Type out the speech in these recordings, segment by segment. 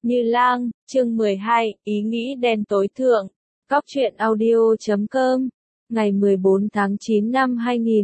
Như Lang, chương 12, ý nghĩ đen tối thượng. Góc truyện audio.com, ngày 14 tháng 9 năm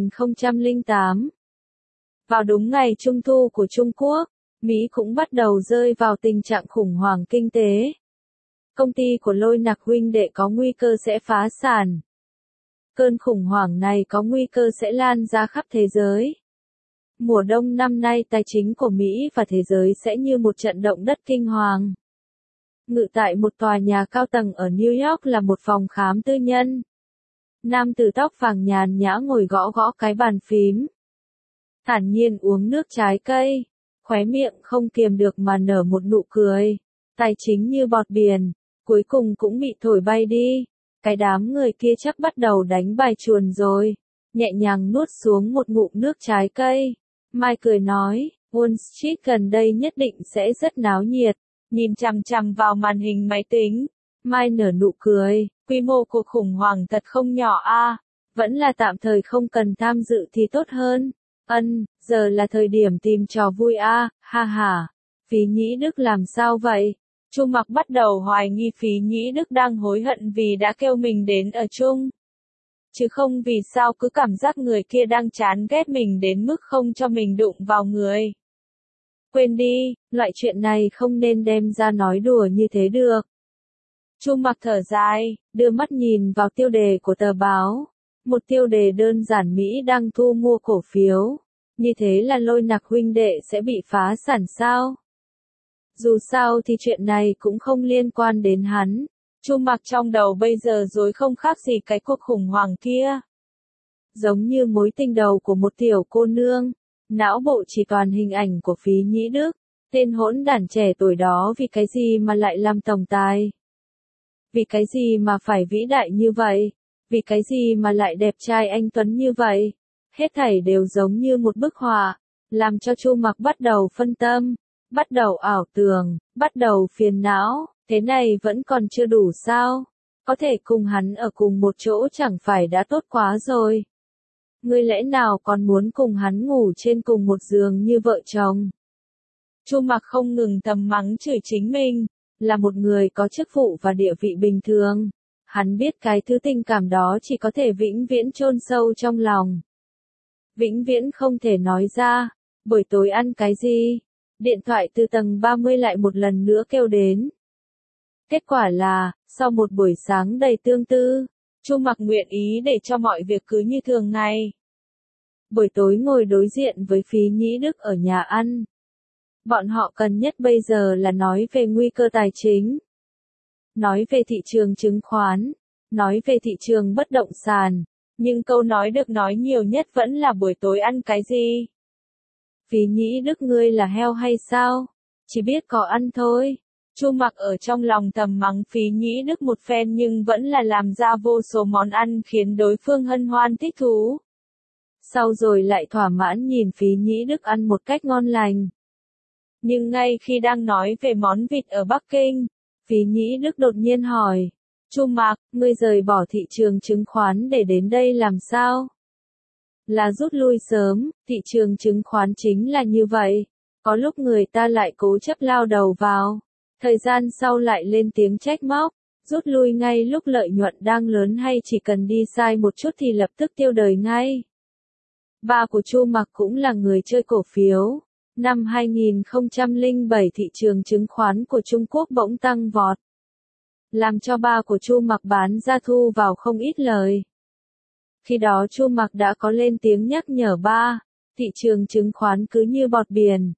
2008. Vào đúng ngày Trung thu của Trung Quốc, Mỹ cũng bắt đầu rơi vào tình trạng khủng hoảng kinh tế. Công ty của Lôi Nặc huynh đệ có nguy cơ sẽ phá sản. Cơn khủng hoảng này có nguy cơ sẽ lan ra khắp thế giới. Mùa đông năm nay tài chính của Mỹ và thế giới sẽ như một trận động đất kinh hoàng. Ngự tại một tòa nhà cao tầng ở New York là một phòng khám tư nhân. Nam tử tóc vàng nhàn nhã ngồi gõ gõ cái bàn phím. Thản nhiên uống nước trái cây, khóe miệng không kiềm được mà nở một nụ cười. Tài chính như bọt biển, cuối cùng cũng bị thổi bay đi. Cái đám người kia chắc bắt đầu đánh bài chuồn rồi. Nhẹ nhàng nuốt xuống một ngụm nước trái cây. Mai cười nói, Wall Street gần đây nhất định sẽ rất náo nhiệt. Nhìn chằm chằm vào màn hình máy tính. Mai nở nụ cười, quy mô cuộc khủng hoảng thật không nhỏ a. Vẫn là tạm thời không cần tham dự thì tốt hơn. Giờ là thời điểm tìm trò vui a, ha ha. Phí Nhĩ Đức làm sao vậy? Chu Mặc bắt đầu hoài nghi Phí Nhĩ Đức đang hối hận vì đã kêu mình đến ở chung. Chứ không vì sao cứ cảm giác người kia đang chán ghét mình đến mức không cho mình đụng vào người. Quên đi, loại chuyện này không nên đem ra nói đùa như thế được. Chu Mặc thở dài, đưa mắt nhìn vào tiêu đề của tờ báo. Một tiêu đề đơn giản Mỹ đang thu mua cổ phiếu. Như thế là Lôi Nặc huynh đệ sẽ bị phá sản sao? Dù sao thì chuyện này cũng không liên quan đến hắn. Chu Mặc trong đầu bây giờ rối không khác gì cái cuộc khủng hoảng kia. Giống như mối tình đầu của một tiểu cô nương. Não bộ chỉ toàn hình ảnh của Phí Nhĩ Đức. Tên hỗn đản trẻ tuổi đó vì cái gì mà lại làm tổng tài? Vì cái gì mà phải vĩ đại như vậy? Vì cái gì mà lại đẹp trai anh tuấn như vậy? Hết thảy đều giống như một bức họa, làm cho Chu Mặc bắt đầu phân tâm, bắt đầu ảo tưởng, bắt đầu phiền não. Thế này vẫn còn chưa đủ sao? Có thể cùng hắn ở cùng một chỗ chẳng phải đã tốt quá rồi. Ngươi lẽ nào còn muốn cùng hắn ngủ trên cùng một giường như vợ chồng? Chu Mặc không ngừng thầm mắng chửi chính mình, là một người có chức vụ và địa vị bình thường. Hắn biết cái thứ tình cảm đó chỉ có thể vĩnh viễn chôn sâu trong lòng. Vĩnh viễn không thể nói ra. Buổi tối ăn cái gì? Điện thoại từ tầng 30 lại một lần nữa kêu đến. Kết quả là, sau một buổi sáng đầy tương tư, Chu Mặc nguyện ý để cho mọi việc cứ như thường ngày. Buổi tối ngồi đối diện với Phí Nhĩ Đức ở nhà ăn. Bọn họ cần nhất bây giờ là nói về nguy cơ tài chính. Nói về thị trường chứng khoán. Nói về thị trường bất động sản. Nhưng câu nói được nói nhiều nhất vẫn là buổi tối ăn cái gì. Phí Nhĩ Đức ngươi là heo hay sao? Chỉ biết có ăn thôi. Chu Mặc ở trong lòng thầm mắng Phí Nhĩ Đức một phen nhưng vẫn là làm ra vô số món ăn khiến đối phương hân hoan thích thú. Sau rồi lại thỏa mãn nhìn Phí Nhĩ Đức ăn một cách ngon lành. Nhưng ngay khi đang nói về món vịt ở Bắc Kinh, Phí Nhĩ Đức đột nhiên hỏi, Chu Mặc, ngươi rời bỏ thị trường chứng khoán để đến đây làm sao? Là rút lui sớm, thị trường chứng khoán chính là như vậy. Có lúc người ta lại cố chấp lao đầu vào. Thời gian sau lại lên tiếng trách móc, rút lui ngay lúc lợi nhuận đang lớn hay chỉ cần đi sai một chút thì lập tức tiêu đời ngay. Ba của Chu Mặc cũng là người chơi cổ phiếu. Năm 2007 thị trường chứng khoán của Trung Quốc bỗng tăng vọt. Làm cho ba của Chu Mặc bán ra thu vào không ít lời. Khi đó Chu Mặc đã có lên tiếng nhắc nhở ba, thị trường chứng khoán cứ như bọt biển.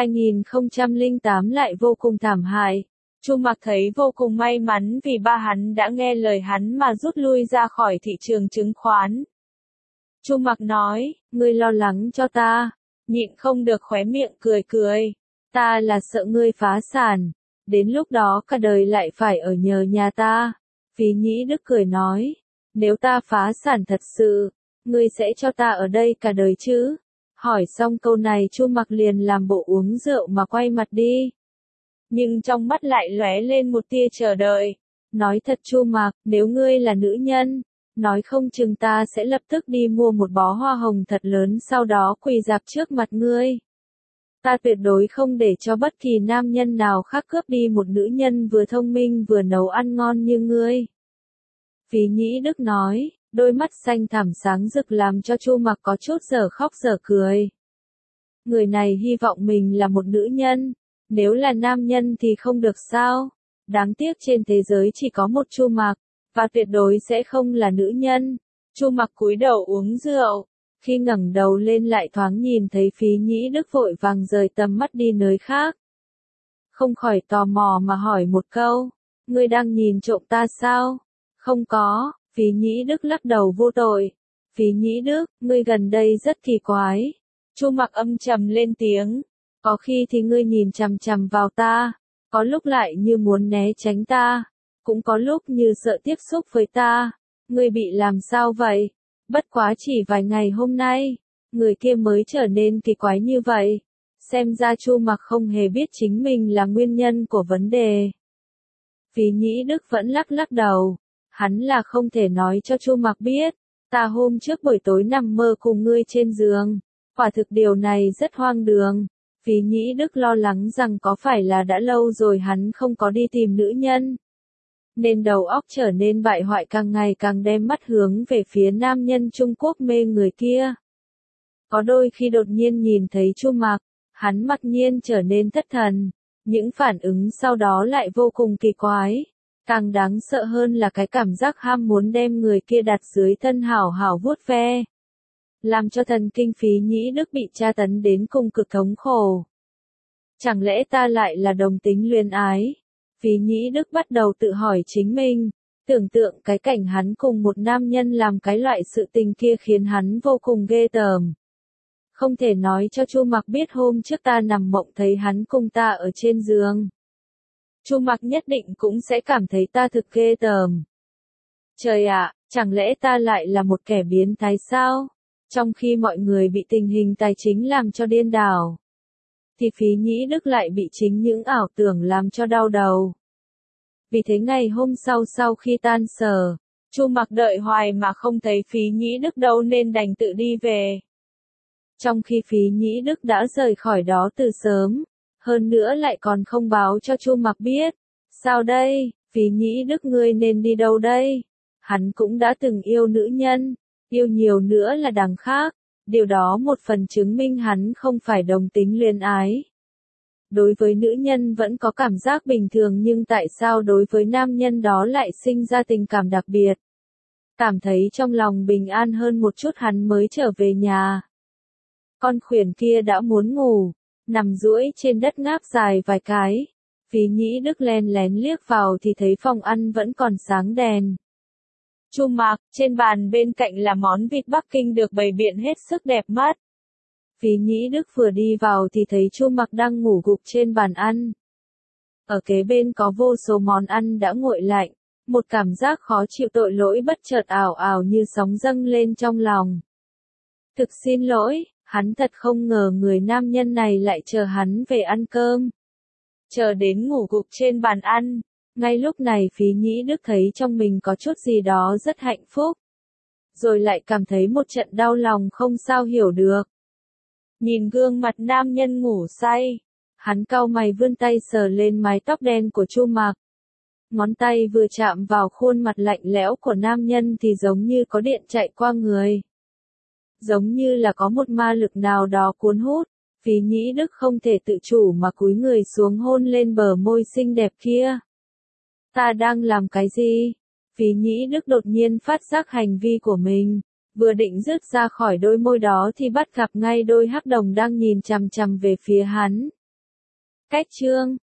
2008 lại vô cùng thảm hại. Chu Mặc thấy vô cùng may mắn vì ba hắn đã nghe lời hắn mà rút lui ra khỏi thị trường chứng khoán. Chu Mặc nói, ngươi lo lắng cho ta, nhịn không được khóe miệng cười cười. Ta là sợ ngươi phá sản, đến lúc đó cả đời lại phải ở nhờ nhà ta. Phí Nhĩ Đức cười nói, nếu ta phá sản thật sự, ngươi sẽ cho ta ở đây cả đời chứ? Hỏi xong câu này Chu Mặc liền làm bộ uống rượu mà quay mặt đi. Nhưng trong mắt lại lóe lên một tia chờ đợi. Nói thật Chu Mặc, nếu ngươi là nữ nhân, nói không chừng ta sẽ lập tức đi mua một bó hoa hồng thật lớn sau đó quỳ rạp trước mặt ngươi. Ta tuyệt đối không để cho bất kỳ nam nhân nào khác cướp đi một nữ nhân vừa thông minh vừa nấu ăn ngon như ngươi. Phí Nhĩ Đức nói, đôi mắt xanh thẳm sáng rực làm cho Chu Mặc có chút dở khóc dở cười. Người này hy vọng mình là một nữ nhân, nếu là nam nhân thì không được sao? Đáng tiếc trên thế giới chỉ có một Chu Mặc, và tuyệt đối sẽ không là nữ nhân. Chu Mặc cúi đầu uống rượu, khi ngẩng đầu lên lại thoáng nhìn thấy Phí Nhĩ Đức vội vàng rời tầm mắt đi nơi khác. Không khỏi tò mò mà hỏi một câu, ngươi đang nhìn trộm ta sao? Không có, Phí Nhĩ Đức lắc đầu vô tội. Phí Nhĩ Đức, ngươi gần đây rất kỳ quái. Chu Mặc âm trầm lên tiếng, có khi thì ngươi nhìn chằm chằm vào ta, có lúc lại như muốn né tránh ta, cũng có lúc như sợ tiếp xúc với ta. Ngươi bị làm sao vậy? Bất quá chỉ vài ngày hôm nay, người kia mới trở nên kỳ quái như vậy. Xem ra Chu Mặc không hề biết chính mình là nguyên nhân của vấn đề. Phí Nhĩ Đức vẫn lắc lắc đầu, hắn là không thể nói cho Chu Mặc biết, ta hôm trước buổi tối nằm mơ cùng ngươi trên giường. Quả thực điều này rất hoang đường. Phí Nhĩ Đức lo lắng rằng có phải là đã lâu rồi hắn không có đi tìm nữ nhân, nên đầu óc trở nên bại hoại, càng ngày càng đem mắt hướng về phía nam nhân Trung Quốc mê người kia. Có đôi khi đột nhiên nhìn thấy Chu Mặc, hắn mặc nhiên trở nên thất thần, những phản ứng sau đó lại vô cùng kỳ quái. Càng đáng sợ hơn là cái cảm giác ham muốn đem người kia đặt dưới thân hảo hảo vuốt ve, làm cho thần kinh Phí Nhĩ Đức bị tra tấn đến cùng cực thống khổ. Chẳng lẽ ta lại là đồng tính luyến ái? Phí Nhĩ Đức bắt đầu tự hỏi chính mình, tưởng tượng cái cảnh hắn cùng một nam nhân làm cái loại sự tình kia khiến hắn vô cùng ghê tởm. Không thể nói cho Chu Mặc biết hôm trước ta nằm mộng thấy hắn cùng ta ở trên giường. Chu Mặc nhất định cũng sẽ cảm thấy ta thực ghê tởm. Trời ạ, chẳng lẽ ta lại là một kẻ biến thái sao? Trong khi mọi người bị tình hình tài chính làm cho điên đảo, thì Phí Nhĩ Đức lại bị chính những ảo tưởng làm cho đau đầu. Vì thế ngày hôm sau khi tan sở, Chu Mặc đợi hoài mà không thấy Phí Nhĩ Đức đâu nên đành tự đi về. Trong khi Phí Nhĩ Đức đã rời khỏi đó từ sớm, hơn nữa lại còn không báo cho Chu Mặc biết. Sao đây, Phí Nhĩ Đức ngươi nên đi đâu đây? Hắn cũng đã từng yêu nữ nhân, yêu nhiều nữa là đằng khác. Điều đó một phần chứng minh hắn không phải đồng tính luyến ái. Đối với nữ nhân vẫn có cảm giác bình thường, nhưng tại sao đối với nam nhân đó lại sinh ra tình cảm đặc biệt? Cảm thấy trong lòng bình an hơn một chút hắn mới trở về nhà. Con khuyển kia đã muốn ngủ, nằm duỗi trên đất ngáp dài vài cái. Phí Nhĩ Đức len lén liếc vào thì thấy phòng ăn vẫn còn sáng đèn. Chu Mặc, trên bàn bên cạnh là món vịt Bắc Kinh được bày biện hết sức đẹp mắt. Phí Nhĩ Đức vừa đi vào thì thấy Chu Mặc đang ngủ gục trên bàn ăn. Ở kế bên có vô số món ăn đã nguội lạnh, một cảm giác khó chịu tội lỗi bất chợt ảo ảo như sóng dâng lên trong lòng. Thực xin lỗi, hắn thật không ngờ người nam nhân này lại chờ hắn về ăn cơm. Chờ đến ngủ gục trên bàn ăn. Ngay lúc này Phí Nhĩ Đức thấy trong mình có chút gì đó rất hạnh phúc. Rồi lại cảm thấy một trận đau lòng không sao hiểu được. Nhìn gương mặt nam nhân ngủ say, hắn cau mày vươn tay sờ lên mái tóc đen của Chu Mặc. Ngón tay vừa chạm vào khuôn mặt lạnh lẽo của nam nhân thì giống như có điện chạy qua người. Giống như là có một ma lực nào đó cuốn hút. Phí Nhĩ Đức không thể tự chủ mà cúi người xuống hôn lên bờ môi xinh đẹp kia. Ta đang làm cái gì? Phí Nhĩ Đức đột nhiên phát giác hành vi của mình, vừa định rứt ra khỏi đôi môi đó thì bắt gặp ngay đôi hắc đồng đang nhìn chằm chằm về phía hắn. Cách chương